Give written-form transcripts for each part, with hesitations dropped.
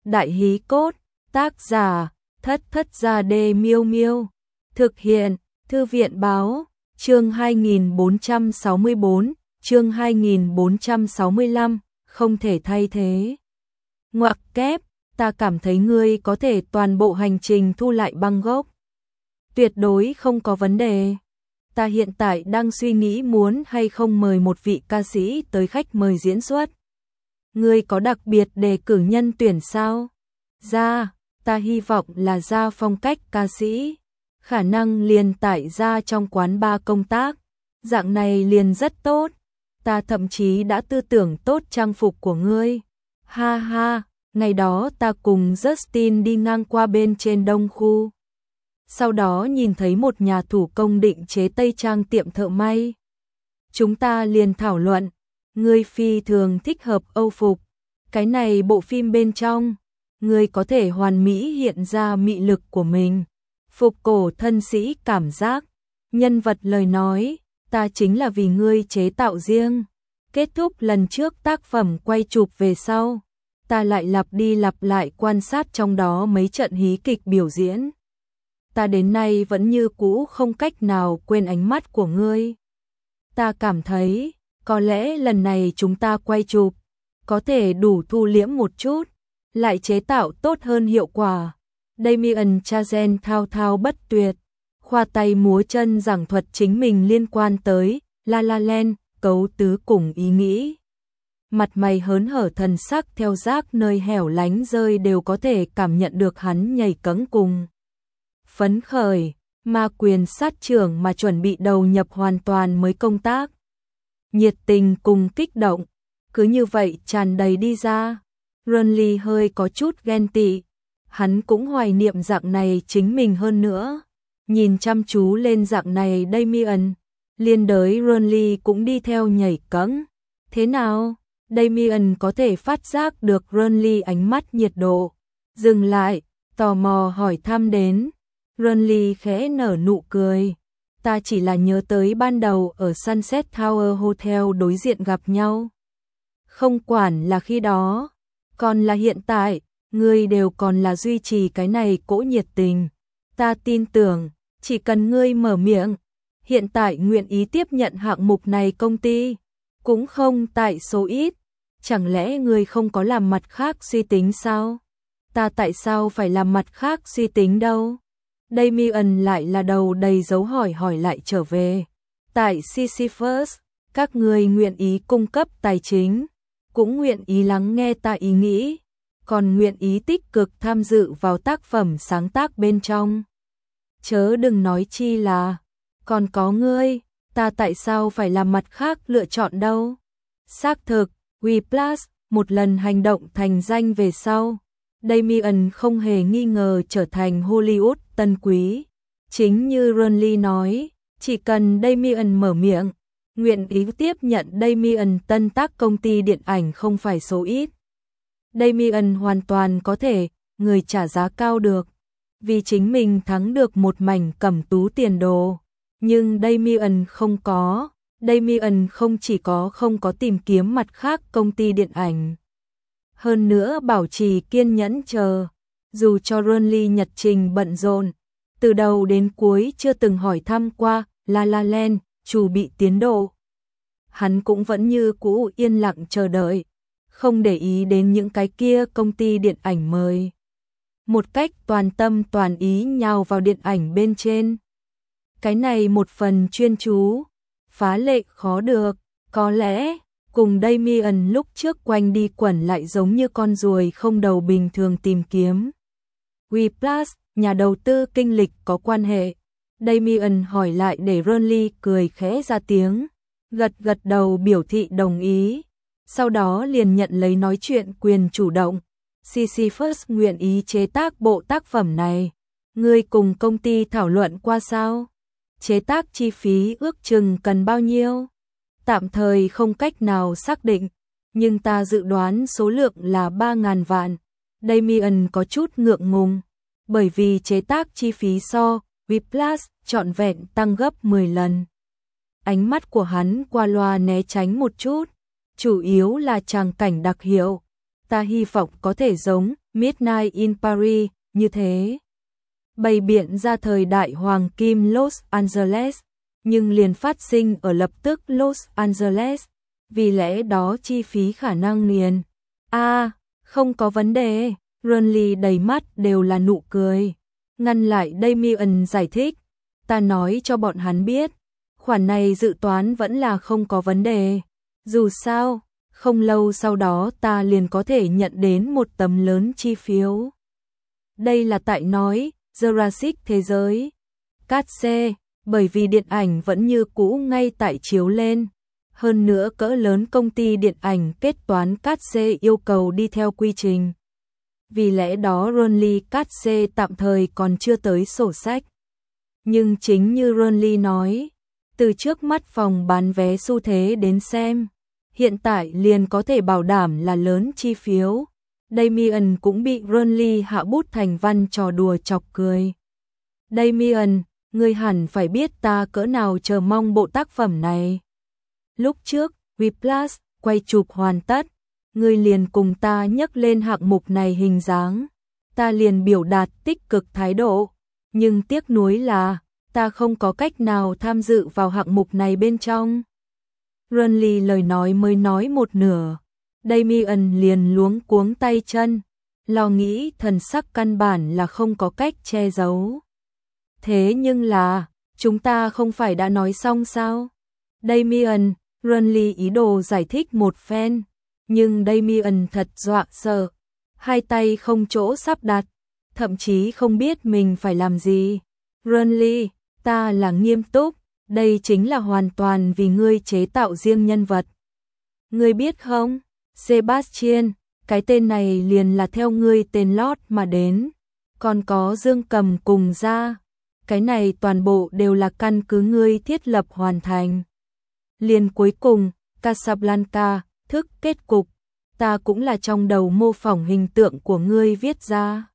Đại hí cốt, tác giả, Thất Thất Gia Đê Miêu Miêu. Thực hiện, Thư viện báo, chương 2464, chương 2465, không thể thay thế. Ngoặc kép, ta cảm thấy ngươi có thể toàn bộ hành trình thu lại băng gốc. Tuyệt đối không có vấn đề. Ta hiện tại đang suy nghĩ muốn hay không mời một vị ca sĩ tới khách mời diễn xuất. Ngươi có đặc biệt đề cử nhân tuyển sao? Ra, ta hy vọng là ra phong cách ca sĩ. Khả năng liền tải ra trong quán bar công tác. Dạng này liền rất tốt. Ta thậm chí đã tư tưởng tốt trang phục của ngươi. Ha ha, ngày đó ta cùng Justin đi ngang qua bên trên Đông Khu. Sau đó nhìn thấy một nhà thủ công định chế tây trang tiệm thợ may. Chúng ta liền thảo luận, ngươi phi thường thích hợp Âu phục. Cái này bộ phim bên trong, ngươi có thể hoàn mỹ hiện ra mị lực của mình. Phục cổ thân sĩ cảm giác, nhân vật lời nói, ta chính là vì ngươi chế tạo riêng. Kết thúc lần trước tác phẩm quay chụp về sau, ta lại lặp đi lặp lại quan sát trong đó mấy trận hí kịch biểu diễn. Ta đến nay vẫn như cũ không cách nào quên ánh mắt của ngươi. Ta cảm thấy, có lẽ lần này chúng ta quay chụp, có thể đủ thu liễm một chút, lại chế tạo tốt hơn hiệu quả. Damien Chazelle thao thao bất tuyệt, khoa tay múa chân giảng thuật chính mình liên quan tới La La Land, cấu tứ cùng ý nghĩ. Mặt mày hớn hở thần sắc theo rác nơi hẻo lánh rơi đều có thể cảm nhận được hắn nhảy cẫng cùng. Phấn khởi, ma quyền sát trưởng mà chuẩn bị đầu nhập hoàn toàn mới công tác. Nhiệt tình cùng kích động, cứ như vậy tràn đầy đi ra. Ronly hơi có chút ghen tị, hắn cũng hoài niệm dạng này chính mình hơn nữa. Nhìn chăm chú lên dạng này Damien, liên đới Ronly cũng đi theo nhảy cẫng. Thế nào? Damien có thể phát giác được Ronly ánh mắt nhiệt độ. Dừng lại, tò mò hỏi thăm đến. Ronly khẽ nở nụ cười. Ta chỉ là nhớ tới ban đầu ở Sunset Tower Hotel đối diện gặp nhau. Không quản là khi đó, còn là hiện tại, ngươi đều còn là duy trì cái này cỗ nhiệt tình. Ta tin tưởng, chỉ cần ngươi mở miệng, hiện tại nguyện ý tiếp nhận hạng mục này công ty, cũng không tại số ít. Chẳng lẽ ngươi không có làm mặt khác suy tính sao? Ta tại sao phải làm mặt khác suy tính đâu? Damien lại là đầu đầy dấu hỏi lại trở về. Tại Sisyphus, các ngươi nguyện ý cung cấp tài chính, cũng nguyện ý lắng nghe ta ý nghĩ, còn nguyện ý tích cực tham dự vào tác phẩm sáng tác bên trong. Chớ đừng nói chi là, còn có ngươi, ta tại sao phải làm mặt khác lựa chọn đâu? Xác thực, Whiplash, một lần hành động thành danh về sau, Damien không hề nghi ngờ trở thành Hollywood tân quý. Chính như Ronly nói, chỉ cần Damien mở miệng, nguyện ý tiếp nhận Damien tân tác công ty điện ảnh không phải số ít. Damien hoàn toàn có thể, người trả giá cao được, vì chính mình thắng được một mảnh cẩm tú tiền đồ. Nhưng Damien không có, Damien không chỉ có không có tìm kiếm mặt khác công ty điện ảnh. Hơn nữa bảo trì kiên nhẫn chờ, dù cho Ronly nhật trình bận rộn, từ đầu đến cuối chưa từng hỏi thăm qua La La Land, chuẩn bị tiến độ. Hắn cũng vẫn như cũ yên lặng chờ đợi, không để ý đến những cái kia công ty điện ảnh mời. Một cách toàn tâm toàn ý nhào vào điện ảnh bên trên. Cái này một phần chuyên chú, phá lệ khó được, có lẽ cùng Damien lúc trước quanh đi quẩn lại giống như con ruồi không đầu bình thường tìm kiếm. Whiplash, nhà đầu tư kinh lịch có quan hệ. Damien hỏi lại để Ronly cười khẽ ra tiếng, gật đầu biểu thị đồng ý. Sau đó liền nhận lấy nói chuyện quyền chủ động. Sisyphus nguyện ý chế tác bộ tác phẩm này. Ngươi cùng công ty thảo luận qua sao? Chế tác chi phí ước chừng cần bao nhiêu? Tạm thời không cách nào xác định, nhưng ta dự đoán số lượng là 3.000 vạn. Damien có chút ngượng ngùng, bởi vì chế tác chi phí so Whiplash trọn vẹn tăng gấp 10 lần. Ánh mắt của hắn qua loa né tránh một chút, chủ yếu là tràng cảnh đặc hiệu. Ta hy vọng có thể giống Midnight in Paris, như thế. Bày biện ra thời đại hoàng kim Los Angeles, nhưng liền phát sinh ở lập tức Los Angeles, vì lẽ đó chi phí khả năng liền. Không có vấn đề, Ronly đầy mắt đều là nụ cười. Ngăn lại Damien giải thích, ta nói cho bọn hắn biết, khoản này dự toán vẫn là không có vấn đề. Dù sao, không lâu sau đó ta liền có thể nhận đến một tấm lớn chi phiếu. Đây là tại nói, Jurassic thế giới. Cát xê, bởi vì điện ảnh vẫn như cũ ngay tại chiếu lên. Hơn nữa cỡ lớn công ty điện ảnh kết toán cát xê yêu cầu đi theo quy trình. Vì lẽ đó Ronly cát xê tạm thời còn chưa tới sổ sách. Nhưng chính như Ronly nói, từ trước mắt phòng bán vé xu thế đến xem, hiện tại liền có thể bảo đảm là lớn chi phiếu. Damien cũng bị Ronly hạ bút thành văn trò đùa chọc cười. Damien, ngươi hẳn phải biết ta cỡ nào chờ mong bộ tác phẩm này. Lúc trước, Whiplash quay chụp hoàn tất, ngươi liền cùng ta nhắc lên hạng mục này hình dáng. Ta liền biểu đạt tích cực thái độ, nhưng tiếc nuối là ta không có cách nào tham dự vào hạng mục này bên trong. Ronly lời nói mới nói một nửa, Damien liền luống cuống tay chân, lo nghĩ thần sắc căn bản là không có cách che giấu. Thế nhưng là, chúng ta không phải đã nói xong sao? Damien, Ronly ý đồ giải thích một phen, nhưng Damien thật dọa sợ, hai tay không chỗ sắp đặt, thậm chí không biết mình phải làm gì. Ronly, ta là nghiêm túc, đây chính là hoàn toàn vì ngươi chế tạo riêng nhân vật. Ngươi biết không, Sebastian, cái tên này liền là theo ngươi tên lót mà đến, còn có Dương Cầm cùng ra, cái này toàn bộ đều là căn cứ ngươi thiết lập hoàn thành. Liền cuối cùng, Casablanca, thức kết cục, ta cũng là trong đầu mô phỏng hình tượng của ngươi viết ra.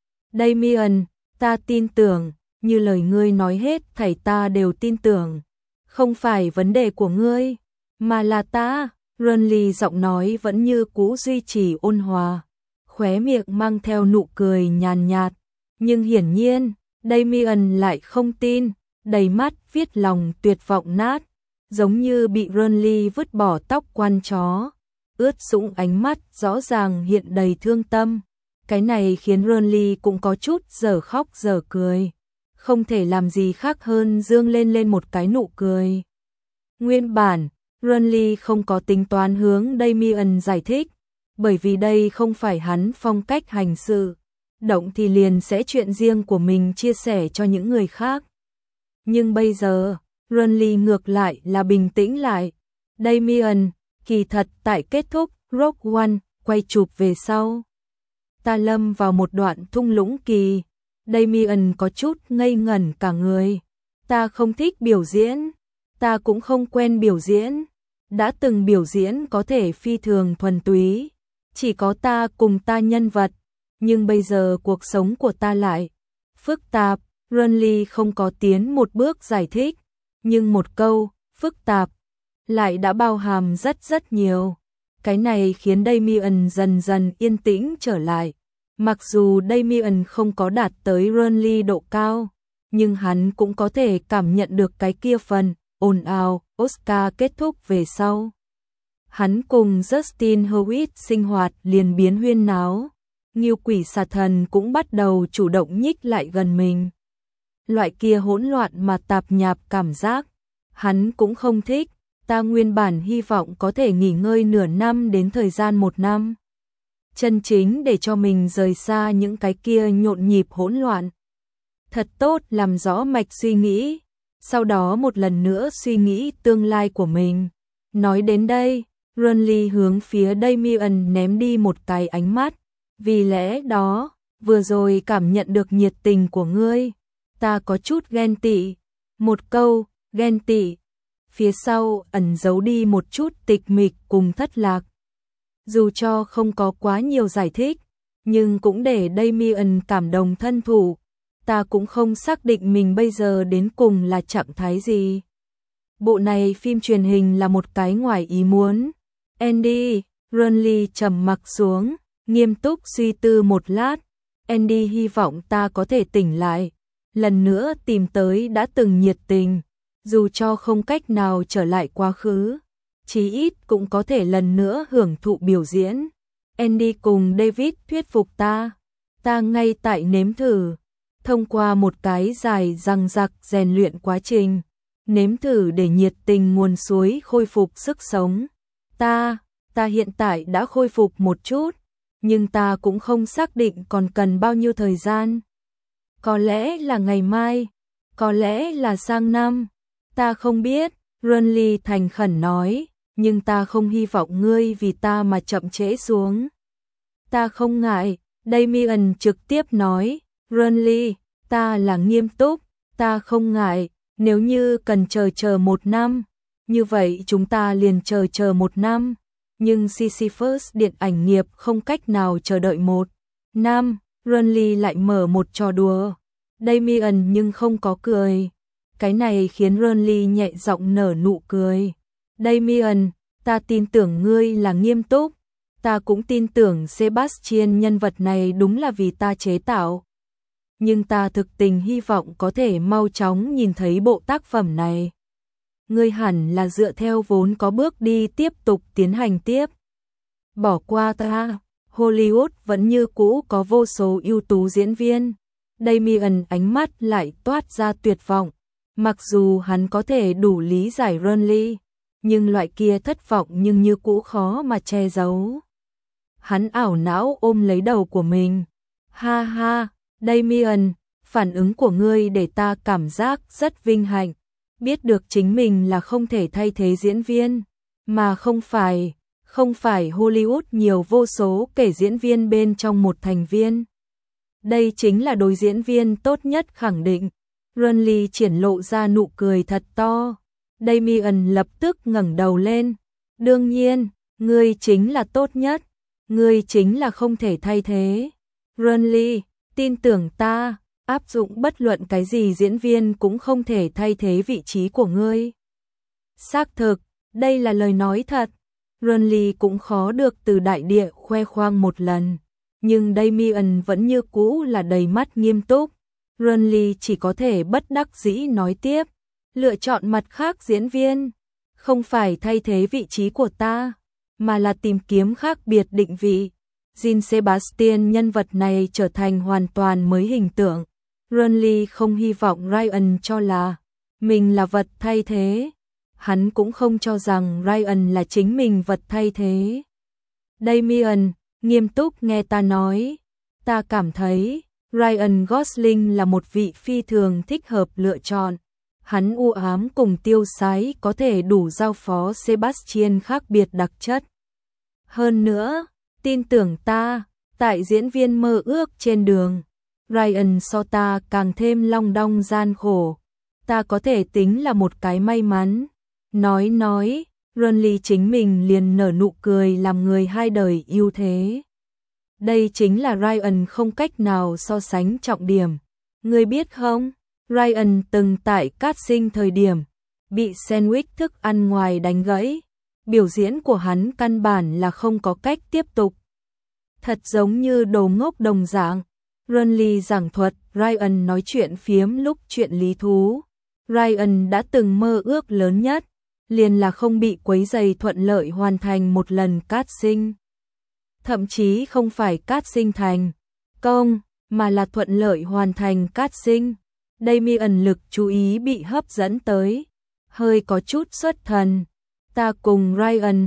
Damien, ta tin tưởng, như lời ngươi nói hết thảy ta đều tin tưởng. Không phải vấn đề của ngươi, mà là ta. Ronly giọng nói vẫn như cũ duy trì ôn hòa, khóe miệng mang theo nụ cười nhàn nhạt, nhưng hiển nhiên, Damien lại không tin, đầy mắt viết lòng tuyệt vọng nát, giống như bị Ronly vứt bỏ tóc quan chó, ướt sũng ánh mắt rõ ràng hiện đầy thương tâm. Cái này khiến Ronly cũng có chút giờ khóc giờ cười, không thể làm gì khác hơn dương lên một cái nụ cười. Nguyên bản, Ronly không có tính toán hướng Damien giải thích, bởi vì đây không phải hắn phong cách hành sự, động thì liền sẽ chuyện riêng của mình chia sẻ cho những người khác. Nhưng bây giờ, Ronly ngược lại là bình tĩnh lại. Damien, kỳ thật tại kết thúc Rogue One quay chụp về sau, ta lâm vào một đoạn thung lũng kỳ. Damien có chút ngây ngẩn cả người. Ta không thích biểu diễn, ta cũng không quen biểu diễn. Đã từng biểu diễn có thể phi thường thuần túy, chỉ có ta cùng ta nhân vật, nhưng bây giờ cuộc sống của ta lại phức tạp. Ronly không có tiến một bước giải thích, nhưng một câu phức tạp lại đã bao hàm rất nhiều. Cái này khiến Damien dần dần yên tĩnh trở lại. Mặc dù Damien không có đạt tới Ronly độ cao, nhưng hắn cũng có thể cảm nhận được cái kia phần ồn ào. Oscar kết thúc về sau, hắn cùng Justin Hurwitz sinh hoạt liền biến huyên náo. Ngưu quỷ xà thần cũng bắt đầu chủ động nhích lại gần mình. Loại kia hỗn loạn mà tạp nhạp cảm giác, hắn cũng không thích. Ta nguyên bản hy vọng có thể nghỉ ngơi nửa năm đến thời gian 1 năm. Chân chính để cho mình rời xa những cái kia nhộn nhịp hỗn loạn. Thật tốt làm rõ mạch suy nghĩ, sau đó một lần nữa suy nghĩ tương lai của mình. Nói đến đây, Ronly hướng phía Damien ném đi một cái ánh mắt. Vì lẽ đó, vừa rồi cảm nhận được nhiệt tình của ngươi, ta có chút ghen tị. Một câu, ghen tị, phía sau ẩn giấu đi một chút tịch mịch cùng thất lạc. Dù cho không có quá nhiều giải thích, nhưng cũng để Damien cảm động thân thủ. Ta cũng không xác định mình bây giờ đến cùng là trạng thái gì. Bộ này phim truyền hình là một cái ngoài ý muốn. Andy, Ronly trầm mặc xuống, nghiêm túc suy tư một lát, Andy hy vọng ta có thể tỉnh lại, lần nữa tìm tới đã từng nhiệt tình, dù cho không cách nào trở lại quá khứ, chí ít cũng có thể lần nữa hưởng thụ biểu diễn. Andy cùng David thuyết phục ta ngay tại nếm thử, thông qua một cái dài dằng dặc rèn luyện quá trình, nếm thử để nhiệt tình nguồn suối khôi phục sức sống. Ta hiện tại đã khôi phục một chút, nhưng ta cũng không xác định còn cần bao nhiêu thời gian. Có lẽ là ngày mai, có lẽ là sang năm, ta không biết, Renly thành khẩn nói, nhưng ta không hy vọng ngươi vì ta mà chậm trễ xuống. Ta không ngại, Damian trực tiếp nói, Renly, ta là nghiêm túc, ta không ngại, nếu như cần chờ 1 năm, như vậy chúng ta liền chờ 1 năm, nhưng Sisyphus điện ảnh nghiệp không cách nào chờ đợi 1 năm. Renly lại mở một trò đùa, Damian nhưng không có cười, cái này khiến Renly nhẹ giọng nở nụ cười. Damian, ta tin tưởng ngươi là nghiêm túc, ta cũng tin tưởng Sebastian nhân vật này đúng là vì ta chế tạo. Nhưng ta thực tình hy vọng có thể mau chóng nhìn thấy bộ tác phẩm này. Ngươi hẳn là dựa theo vốn có bước đi tiếp tục tiến hành tiếp. Bỏ qua ta, Hollywood vẫn như cũ có vô số ưu tú diễn viên. Damian ánh mắt lại toát ra tuyệt vọng. Mặc dù hắn có thể đủ lý giải Renly, nhưng loại kia thất vọng nhưng như cũ khó mà che giấu. Hắn ảo não ôm lấy đầu của mình. Ha ha, Damian, phản ứng của ngươi để ta cảm giác rất vinh hạnh. Biết được chính mình là không thể thay thế diễn viên, mà không phải Hollywood nhiều vô số kể diễn viên bên trong một thành viên. Đây chính là đối diễn viên tốt nhất khẳng định. Renly triển lộ ra nụ cười thật to. Damian lập tức ngẩng đầu lên. Đương nhiên, ngươi chính là tốt nhất. Ngươi chính là không thể thay thế. Renly, tin tưởng ta, áp dụng bất luận cái gì diễn viên cũng không thể thay thế vị trí của ngươi. Xác thực, đây là lời nói thật. Renly cũng khó được từ đại địa khoe khoang một lần. Nhưng Damian vẫn như cũ là đầy mắt nghiêm túc. Renly chỉ có thể bất đắc dĩ nói tiếp. Lựa chọn mặt khác diễn viên. Không phải thay thế vị trí của ta, mà là tìm kiếm khác biệt định vị. Jean Sebastian nhân vật này trở thành hoàn toàn mới hình tượng. Renly không hy vọng Ryan cho là mình là vật thay thế. Hắn cũng không cho rằng Ryan là chính mình vật thay thế. Damian, nghiêm túc nghe ta nói. Ta cảm thấy Ryan Gosling là một vị phi thường thích hợp lựa chọn. Hắn u ám cùng tiêu sái có thể đủ giao phó Sebastian khác biệt đặc chất. Hơn nữa, tin tưởng ta, tại diễn viên mơ ước trên đường, Ryan so ta càng thêm long đong gian khổ. Ta có thể tính là một cái may mắn. Nói, Renly chính mình liền nở nụ cười làm người hai đời yêu thế. Đây chính là Ryan không cách nào so sánh trọng điểm. Ngươi biết không, Ryan từng tại casting thời điểm, bị sandwich thức ăn ngoài đánh gãy. Biểu diễn của hắn căn bản là không có cách tiếp tục. Thật giống như đồ ngốc đồng dạng. Renly giảng thuật, Ryan nói chuyện phiếm lúc chuyện lý thú. Ryan đã từng mơ ước lớn nhất, liền là không bị quấy rầy thuận lợi hoàn thành một lần casting. Thậm chí không phải casting thành công, mà là thuận lợi hoàn thành casting. Damian lực chú ý bị hấp dẫn tới, hơi có chút xuất thần. Ta cùng Ryan,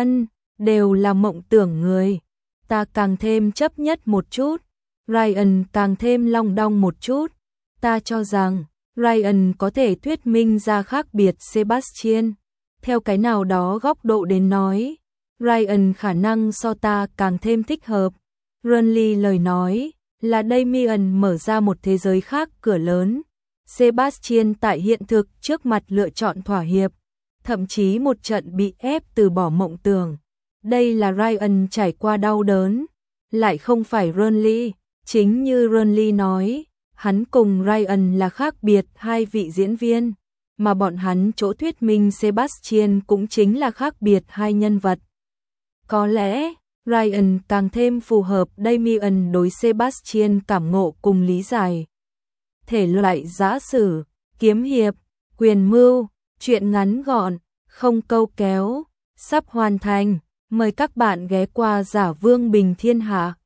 đều là mộng tưởng người. Ta càng thêm chấp nhất một chút, Ryan càng thêm long đong một chút. Ta cho rằng Ryan có thể thuyết minh ra khác biệt Sebastian. Theo cái nào đó góc độ đến nói, Ryan khả năng so ta càng thêm thích hợp. Renly lời nói là Damian mở ra một thế giới khác cửa lớn. Sebastian tại hiện thực trước mặt lựa chọn thỏa hiệp, thậm chí một trận bị ép từ bỏ mộng tưởng. Đây là Ryan trải qua đau đớn, lại không phải Renly. Chính như Renly nói, hắn cùng Ryan là khác biệt hai vị diễn viên, mà bọn hắn chỗ thuyết minh Sebastian cũng chính là khác biệt hai nhân vật. Có lẽ, Ryan càng thêm phù hợp Damian đối Sebastian cảm ngộ cùng lý giải. Thể loại giã sử, kiếm hiệp, quyền mưu, truyện ngắn gọn, không câu kéo, sắp hoàn thành. Mời các bạn ghé qua Giả Vương Bình Thiên Hạ.